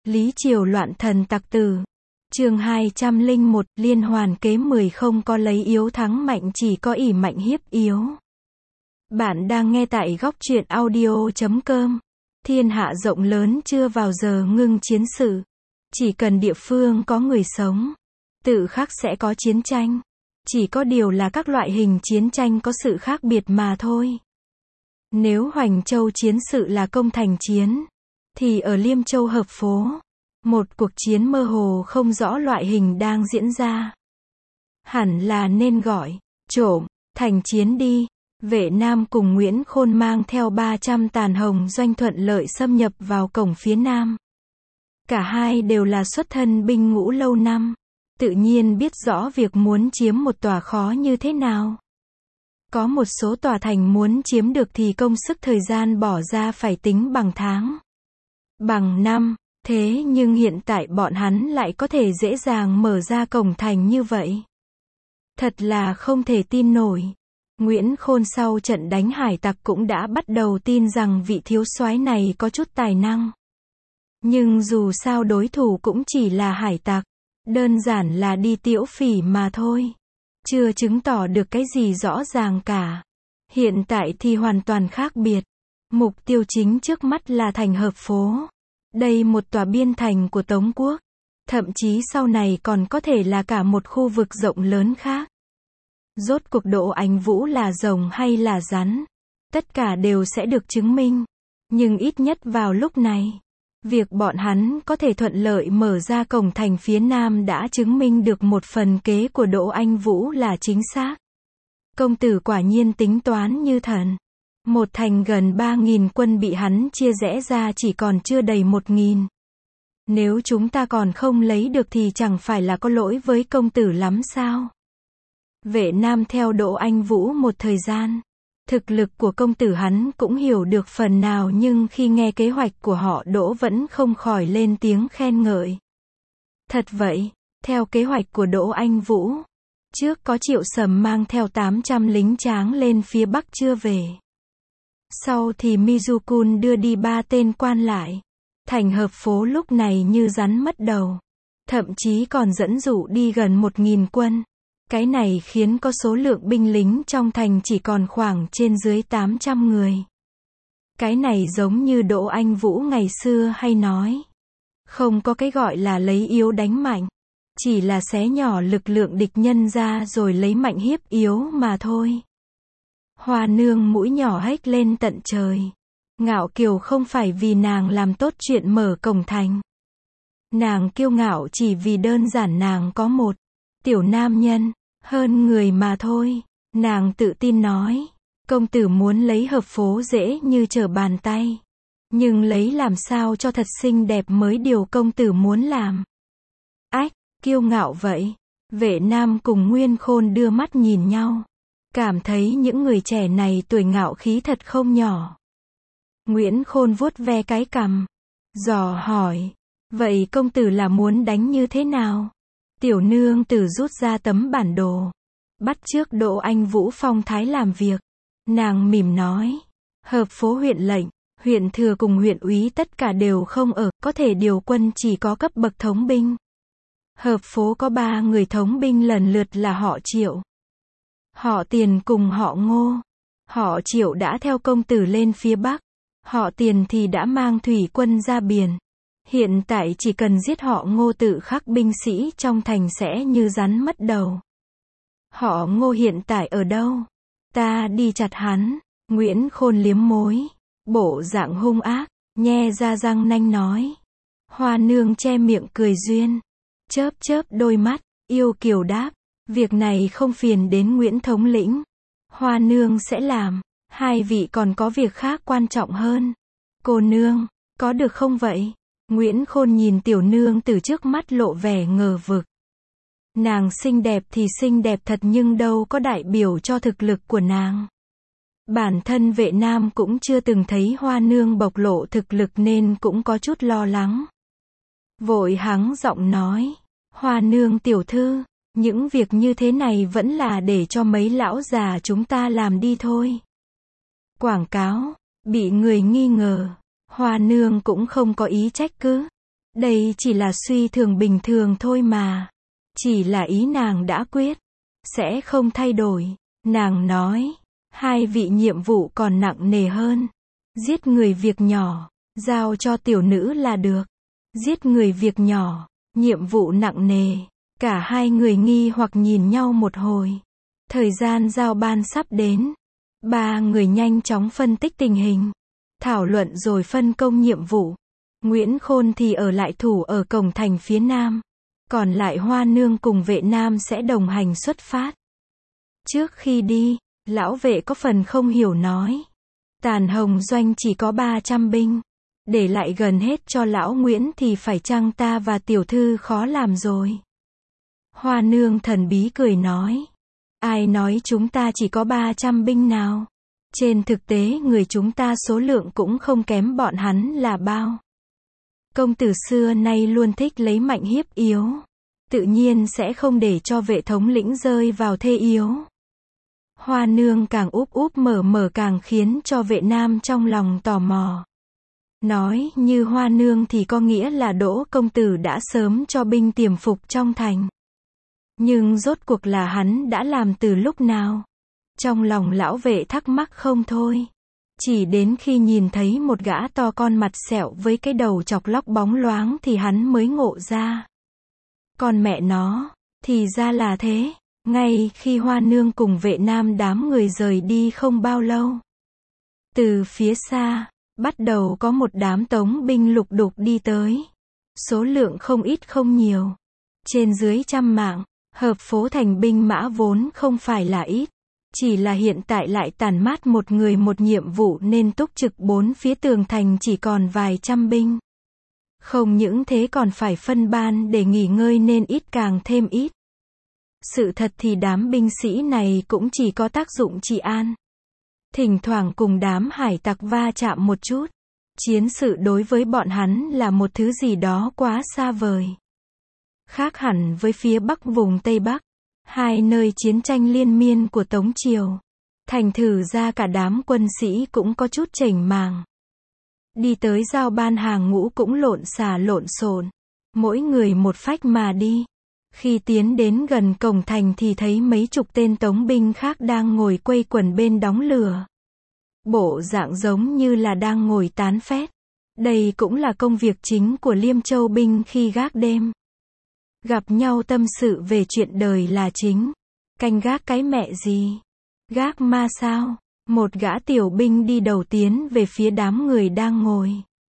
Lý Triều loạn thần tặc tử. Chương 201, liên hoàn kế 10 không có lấy yếu thắng mạnh, chỉ có ỷ mạnh hiếp yếu. Bạn đang nghe tại góc truyện audio.com. Thiên hạ rộng lớn chưa vào giờ ngưng chiến sự. Chỉ cần địa phương có người sống, tự khắc sẽ có chiến tranh. Chỉ có điều là các loại hình chiến tranh có sự khác biệt mà thôi. Nếu Hoành Châu chiến sự là công thành chiến, thì ở Liêm Châu Hợp Phố, một cuộc chiến mơ hồ không rõ loại hình đang diễn ra. Hẳn là nên gọi trộm thành chiến đi. Vệ Nam cùng Nguyễn Khôn mang theo 300 tàn hồng doanh thuận lợi xâm nhập vào cổng phía Nam. Cả hai đều là xuất thân binh ngũ lâu năm, tự nhiên biết rõ việc muốn chiếm một tòa khó như thế nào. Có một số tòa thành muốn chiếm được thì công sức thời gian bỏ ra phải tính bằng tháng, bằng năm. Thế nhưng hiện tại bọn hắn lại có thể dễ dàng mở ra cổng thành như vậy. Thật là không thể tin nổi. Nguyễn Khôn sau trận đánh hải tặc cũng đã bắt đầu tin rằng vị thiếu soái này có chút tài năng. Nhưng dù sao đối thủ cũng chỉ là hải tặc, đơn giản là đi tiễu phỉ mà thôi. Chưa chứng tỏ được cái gì rõ ràng cả. Hiện tại thì hoàn toàn khác biệt. Mục tiêu chính trước mắt là thành Hợp Phố. Đây một tòa biên thành của Tống quốc. Thậm chí sau này còn có thể là cả một khu vực rộng lớn khác. Rốt cuộc Đỗ Anh Vũ là rồng hay là rắn, tất cả đều sẽ được chứng minh. Nhưng ít nhất vào lúc này, việc bọn hắn có thể thuận lợi mở ra cổng thành phía Nam đã chứng minh được một phần kế của Đỗ Anh Vũ là chính xác. Công tử quả nhiên tính toán như thần. Một thành gần 3.000 quân bị hắn chia rẽ ra chỉ còn chưa đầy 1.000. Nếu chúng ta còn không lấy được thì chẳng phải là có lỗi với công tử lắm sao? Vệ Nam theo Đỗ Anh Vũ một thời gian. Thực lực của công tử hắn cũng hiểu được phần nào, nhưng khi nghe kế hoạch của họ Đỗ vẫn không khỏi lên tiếng khen ngợi. Thật vậy, theo kế hoạch của Đỗ Anh Vũ, trước có Triệu Sầm mang theo 800 lính tráng lên phía Bắc chưa về. Sau thì Mizukun đưa đi 3 tên quan lại. Thành Hợp Phố lúc này như rắn mất đầu. Thậm chí còn dẫn dụ đi gần 1.000 quân. Cái này khiến có số lượng binh lính trong thành chỉ còn khoảng trên dưới 800 người. Cái này giống như Đỗ Anh Vũ ngày xưa hay nói. Không có cái gọi là lấy yếu đánh mạnh. Chỉ là xé nhỏ lực lượng địch nhân ra rồi lấy mạnh hiếp yếu mà thôi. Hoa Nương mũi nhỏ hếch lên tận trời. Ngạo kiều không phải vì nàng làm tốt chuyện mở cổng thành. Nàng kiêu ngạo chỉ vì đơn giản nàng có một tiểu nam nhân hơn người mà thôi. Nàng tự tin nói, công tử muốn lấy Hợp Phố dễ như trở bàn tay. Nhưng lấy làm sao cho thật xinh đẹp mới điều công tử muốn làm. Ách, kiêu ngạo vậy. Vệ Nam cùng Nguyên Khôn đưa mắt nhìn nhau. Cảm thấy những người trẻ này tuổi ngạo khí thật không nhỏ. Nguyễn Khôn vuốt ve cái cằm, dò hỏi, vậy công tử là muốn đánh như thế nào? Tiểu nương tử rút ra tấm bản đồ, bắt chước Đỗ Anh Vũ phong thái làm việc. Nàng mỉm nói, Hợp Phố huyện lệnh, huyện thừa cùng huyện úy tất cả đều không ở, có thể điều quân chỉ có cấp bậc thống binh. Hợp Phố có 3 người thống binh lần lượt là họ Triệu, họ Tiền cùng họ Ngô. Họ Triệu đã theo công tử lên phía Bắc. Họ Tiền thì đã mang thủy quân ra biển. Hiện tại chỉ cần giết họ Ngô tự khắc binh sĩ trong thành sẽ như rắn mất đầu. Họ Ngô hiện tại ở đâu? Ta đi chặt hắn. Nguyễn Khôn liếm môi, bộ dạng hung ác, nhe ra răng nanh nói. Hoa Nương che miệng cười duyên, chớp chớp đôi mắt, yêu kiều đáp, việc này không phiền đến Nguyễn thống lĩnh. Hoa Nương sẽ làm, hai vị còn có việc khác quan trọng hơn. Cô nương, có được không vậy? Nguyễn Khôn nhìn tiểu nương từ trước mắt lộ vẻ ngờ vực. Nàng xinh đẹp thì xinh đẹp thật nhưng đâu có đại biểu cho thực lực của nàng. Bản thân Vệ Nam cũng chưa từng thấy Hoa Nương bộc lộ thực lực nên cũng có chút lo lắng. Vội hắng giọng nói, Hoa Nương tiểu thư, những việc như thế này vẫn là để cho mấy lão già chúng ta làm đi thôi. Quảng cáo, bị người nghi ngờ, Hoa Nương cũng không có ý trách cứ. Đây chỉ là suy thường bình thường thôi mà. Chỉ là ý nàng đã quyết. Sẽ không thay đổi. Nàng nói. Hai vị nhiệm vụ còn nặng nề hơn. Giết người việc nhỏ. Giao cho tiểu nữ là được. Giết người việc nhỏ. Nhiệm vụ nặng nề. Cả hai người nghi hoặc nhìn nhau một hồi. Thời gian giao ban sắp đến. Ba người nhanh chóng phân tích tình hình. Thảo luận rồi phân công nhiệm vụ. Nguyễn Khôn thì ở lại thủ ở cổng thành phía nam. Còn lại Hoa Nương cùng vệ nam sẽ đồng hành xuất phát. Trước khi đi, lão vệ có phần không hiểu nói. Tàn Hồng Doanh chỉ có 300 binh. Để lại gần hết cho lão Nguyễn thì phải chăng ta và tiểu thư khó làm rồi. Hoa Nương thần bí cười nói. Ai nói chúng ta chỉ có 300 binh nào? Trên thực tế người chúng ta số lượng cũng không kém bọn hắn là bao. Công tử xưa nay luôn thích lấy mạnh hiếp yếu. Tự nhiên sẽ không để cho vệ thống lĩnh rơi vào thế yếu. Hoa Nương càng úp úp mở mở càng khiến cho vệ nam trong lòng tò mò. Nói như Hoa Nương thì có nghĩa là Đỗ công tử đã sớm cho binh tiềm phục trong thành. Nhưng rốt cuộc là hắn đã làm từ lúc nào? Trong lòng lão vệ thắc mắc không thôi. Chỉ đến khi nhìn thấy một gã to con mặt sẹo với cái đầu chọc lóc bóng loáng thì hắn mới ngộ ra. Còn mẹ nó, thì ra là thế. Ngay khi Hoa Nương cùng vệ nam đám người rời đi không bao lâu. Từ phía xa, bắt đầu có một đám tống binh lục đục đi tới. Số lượng không ít không nhiều. Trên dưới 100 mạng, hợp phố thành binh mã vốn không phải là ít. Chỉ là hiện tại lại tàn mát một người một nhiệm vụ nên túc trực bốn phía tường thành chỉ còn vài trăm binh. Không những thế còn phải phân ban để nghỉ ngơi nên ít càng thêm ít. Sự thật thì đám binh sĩ này cũng chỉ có tác dụng trị an. Thỉnh thoảng cùng đám hải tặc va chạm một chút. Chiến sự đối với bọn hắn là một thứ gì đó quá xa vời. Khác hẳn với phía bắc vùng Tây Bắc. Hai nơi chiến tranh liên miên của Tống Triều. Thành thử ra cả đám quân sĩ cũng có chút chểnh màng. Đi tới giao ban hàng ngũ cũng lộn xả lộn xộn. Mỗi người một phách mà đi. Khi tiến đến gần cổng thành thì thấy mấy chục tên tống binh khác đang ngồi quây quần bên đống lửa. Bộ dạng giống như là đang ngồi tán phét. Đây cũng là công việc chính của Liêm Châu binh khi gác đêm. Gặp nhau tâm sự về chuyện đời là chính. Canh gác cái mẹ gì? Gác ma sao? Một gã tiểu binh đi đầu tiến về phía đám người đang ngồi.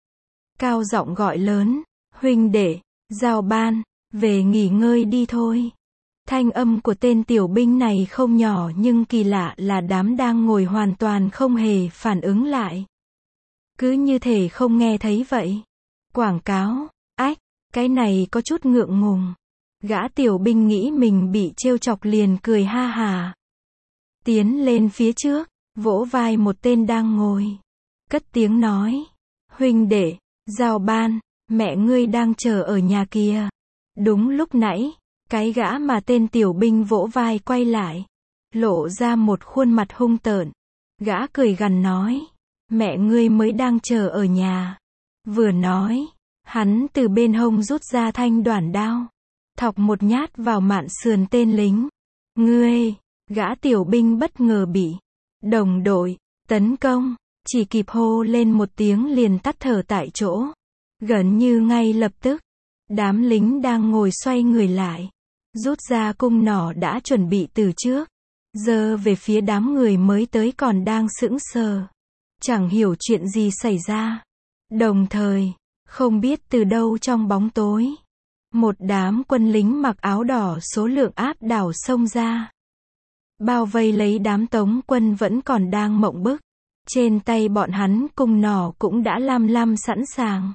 Cao giọng gọi lớn. Huynh đệ, giao ban, về nghỉ ngơi đi thôi. Thanh âm của tên tiểu binh này không nhỏ nhưng kỳ lạ là đám đang ngồi hoàn toàn không hề phản ứng lại. Cứ như thể không nghe thấy vậy. Quảng cáo, ách, cái này có chút ngượng ngùng. Gã tiểu binh nghĩ mình bị trêu chọc liền cười ha hà. Tiến lên phía trước, vỗ vai một tên đang ngồi. Cất tiếng nói. Huynh đệ, giao ban, mẹ ngươi đang chờ ở nhà kìa. Đúng lúc nãy, cái gã mà tên tiểu binh vỗ vai quay lại. Lộ ra một khuôn mặt hung tợn. Gã cười gằn nói. Mẹ ngươi mới đang chờ ở nhà. Vừa nói, hắn từ bên hông rút ra thanh đoản đao. Thọc một nhát vào mạn sườn tên lính. Ngươi, gã tiểu binh bất ngờ bị đồng đội tấn công, chỉ kịp hô lên một tiếng liền tắt thở tại chỗ. Gần như ngay lập tức, đám lính đang ngồi xoay người lại, rút ra cung nỏ đã chuẩn bị từ trước, giơ về phía đám người mới tới còn đang sững sờ, chẳng hiểu chuyện gì xảy ra. Đồng thời, không biết từ đâu trong bóng tối, một đám quân lính mặc áo đỏ số lượng áp đảo xông ra. Bao vây lấy đám tống quân vẫn còn đang mộng bức. Trên tay bọn hắn cung nỏ cũng đã lam lam sẵn sàng.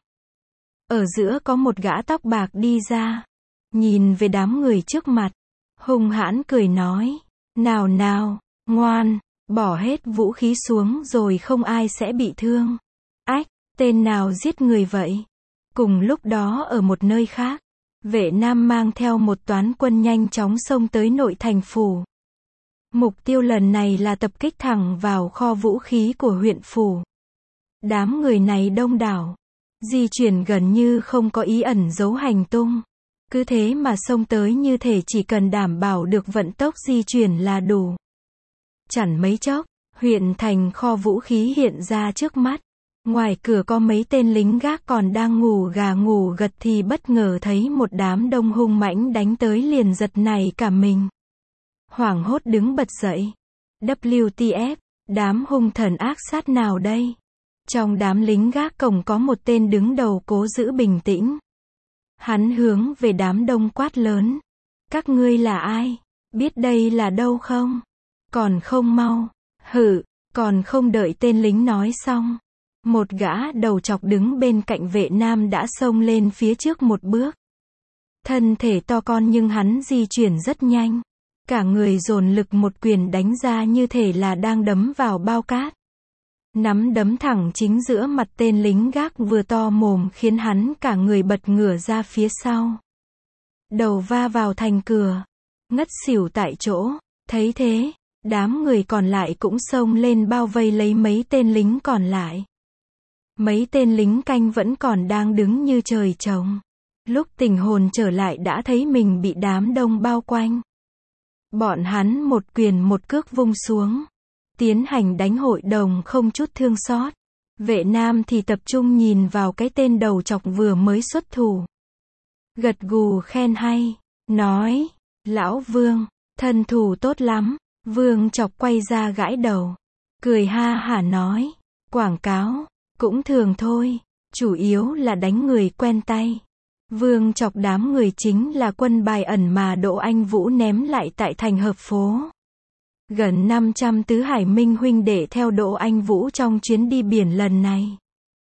Ở giữa có một gã tóc bạc đi ra. Nhìn về đám người trước mặt. Hung hãn cười nói. Nào nào, ngoan, bỏ hết vũ khí xuống rồi không ai sẽ bị thương. Ách, tên nào giết người vậy? Cùng lúc đó ở một nơi khác. Vệ Nam mang theo một toán quân nhanh chóng xông tới nội thành phủ. Mục tiêu lần này là tập kích thẳng vào kho vũ khí của huyện phủ. Đám người này đông đảo, di chuyển gần như không có ý ẩn giấu hành tung. Cứ thế mà xông tới như thể chỉ cần đảm bảo được vận tốc di chuyển là đủ. Chẳng mấy chốc, huyện thành kho vũ khí hiện ra trước mắt. Ngoài cửa có mấy tên lính gác còn đang ngủ gà ngủ gật thì bất ngờ thấy một đám đông hung mãnh đánh tới liền giật nảy cả mình. Hoảng hốt đứng bật dậy. WTF, đám hung thần ác sát nào đây? Trong đám lính gác cổng có một tên đứng đầu cố giữ bình tĩnh. Hắn hướng về đám đông quát lớn. Các ngươi là ai? Biết đây là đâu không? Còn không mau. Hử, còn không đợi tên lính nói xong. Một gã đầu chọc đứng bên cạnh Vệ Nam đã xông lên phía trước một bước. Thân thể to con nhưng hắn di chuyển rất nhanh. Cả người dồn lực một quyền đánh ra như thể là đang đấm vào bao cát. Nắm đấm thẳng chính giữa mặt tên lính gác vừa to mồm khiến hắn cả người bật ngửa ra phía sau. Đầu va vào thành cửa. Ngất xỉu tại chỗ. Thấy thế, đám người còn lại cũng xông lên bao vây lấy mấy tên lính còn lại. Mấy tên lính canh vẫn còn đang đứng như trời trồng. Lúc tỉnh hồn trở lại đã thấy mình bị đám đông bao quanh. Bọn hắn một quyền một cước vung xuống. Tiến hành đánh hội đồng không chút thương xót. Vệ Nam thì tập trung nhìn vào cái tên đầu chọc vừa mới xuất thủ. Gật gù khen hay. Nói, lão Vương, thân thủ tốt lắm. Vương chọc quay ra gãi đầu. Cười ha hả nói, quảng cáo, cũng thường thôi. Chủ yếu là đánh người quen tay. Vương chọc đám người chính là quân bài ẩn mà Đỗ Anh Vũ ném lại tại thành Hợp Phố. Gần 500 tứ hải minh huynh đệ theo Đỗ Anh Vũ trong chuyến đi biển lần này.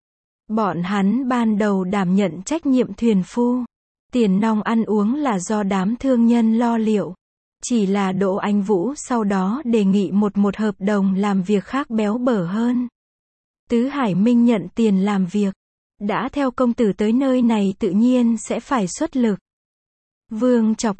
Bọn hắn ban đầu đảm nhận trách nhiệm thuyền phu. Tiền nong ăn uống là do đám thương nhân lo liệu. Chỉ là Đỗ Anh Vũ sau đó đề nghị một hợp đồng làm việc khác béo bở hơn. Tứ hải minh nhận tiền làm việc. Đã theo công tử tới nơi này tự nhiên sẽ phải xuất lực. Vương chọc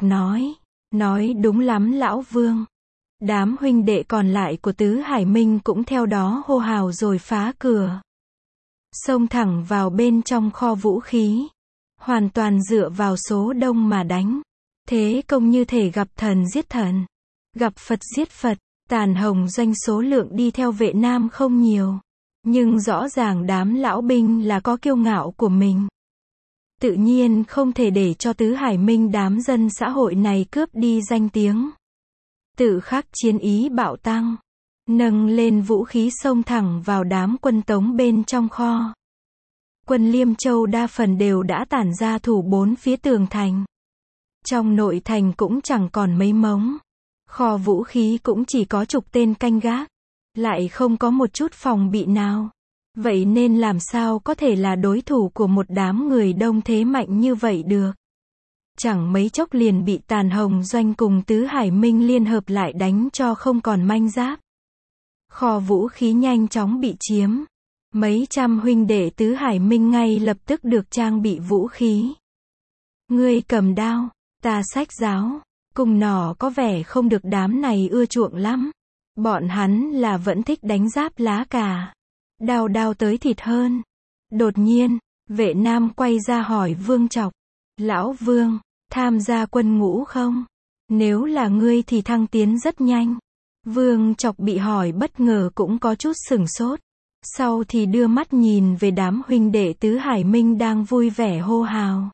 nói đúng lắm lão Vương. Đám huynh đệ còn lại của Tứ Hải Minh cũng theo đó hô hào rồi phá cửa. Xông thẳng vào bên trong kho vũ khí. Hoàn toàn dựa vào số đông mà đánh. Thế công như thể gặp thần giết thần. Gặp Phật giết Phật. Tàn Hồng Doanh số lượng đi theo Vệ Nam không nhiều. Nhưng rõ ràng đám lão binh là có kiêu ngạo của mình. Tự nhiên không thể để cho Tứ Hải Minh đám dân xã hội này cướp đi danh tiếng. Tự khắc chiến ý bạo tăng. Nâng lên vũ khí xông thẳng vào đám quân Tống bên trong kho. Quân Liêm Châu đa phần đều đã tản ra thủ bốn phía tường thành. Trong nội thành cũng chẳng còn mấy mống. Kho vũ khí cũng chỉ có chục tên canh gác. Lại không có một chút phòng bị nào. Vậy nên làm sao có thể là đối thủ của một đám người đông thế mạnh như vậy được. Chẳng mấy chốc liền bị Tàn Hồng Doanh cùng Tứ Hải Minh liên hợp lại đánh cho không còn manh giáp. Kho vũ khí nhanh chóng bị chiếm. Mấy trăm huynh đệ Tứ Hải Minh ngay lập tức được trang bị vũ khí. Ngươi cầm đao, ta xách giáo. Cùng nỏ có vẻ không được đám này ưa chuộng lắm. Bọn hắn là vẫn thích đánh giáp lá cà. Đao tới thịt hơn. Đột nhiên, Vệ Nam quay ra hỏi Vương Chọc. Lão Vương, tham gia quân ngũ không? Nếu là ngươi thì thăng tiến rất nhanh. Vương Chọc bị hỏi bất ngờ cũng có chút sửng sốt. Sau thì đưa mắt nhìn về đám huynh đệ Tứ Hải Minh đang vui vẻ hô hào.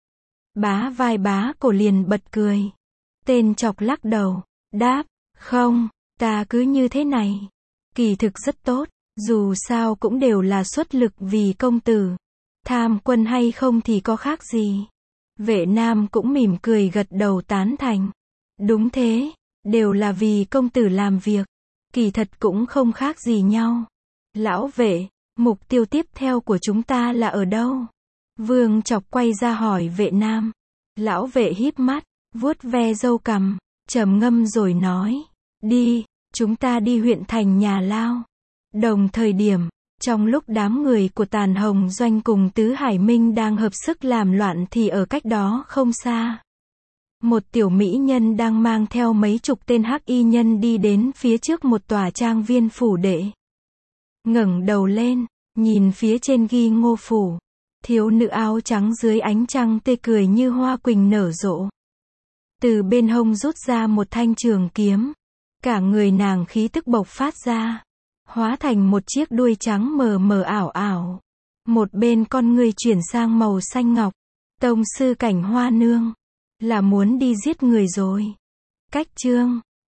Bá vai bá cổ liền bật cười. Tên Chọc lắc đầu, đáp, không, ta cứ như thế này. Kỳ thực rất tốt, dù sao cũng đều là xuất lực vì công tử. Tham quân hay không thì có khác gì. Vệ Nam cũng mỉm cười gật đầu tán thành. Đúng thế, đều là vì công tử làm việc. Kỳ thật cũng không khác gì nhau. Lão Vệ, mục tiêu tiếp theo của chúng ta là ở đâu? Vương Chọc quay ra hỏi Vệ Nam. Lão Vệ híp mắt, vuốt ve râu cằm, trầm ngâm rồi nói. Đi, chúng ta đi huyện thành Nhà Lao. Đồng thời điểm, trong lúc đám người của Tàn Hồng Doanh cùng Tứ Hải Minh đang hợp sức làm loạn thì ở cách đó không xa. Một tiểu mỹ nhân đang mang theo mấy chục tên hắc y nhân đi đến phía trước một tòa trang viên phủ đệ. Ngẩng đầu lên, nhìn phía trên ghi Ngô Phủ. Thiếu nữ áo trắng dưới ánh trăng tê cười như hoa quỳnh nở rộ. Từ bên hông rút ra một thanh trường kiếm. Cả người nàng khí tức bộc phát ra. Hóa thành một chiếc đuôi trắng mờ mờ ảo ảo. Một bên con người chuyển sang màu xanh ngọc. Tông sư Cảnh Hoa Nương. Là muốn đi giết người rồi. Cách chương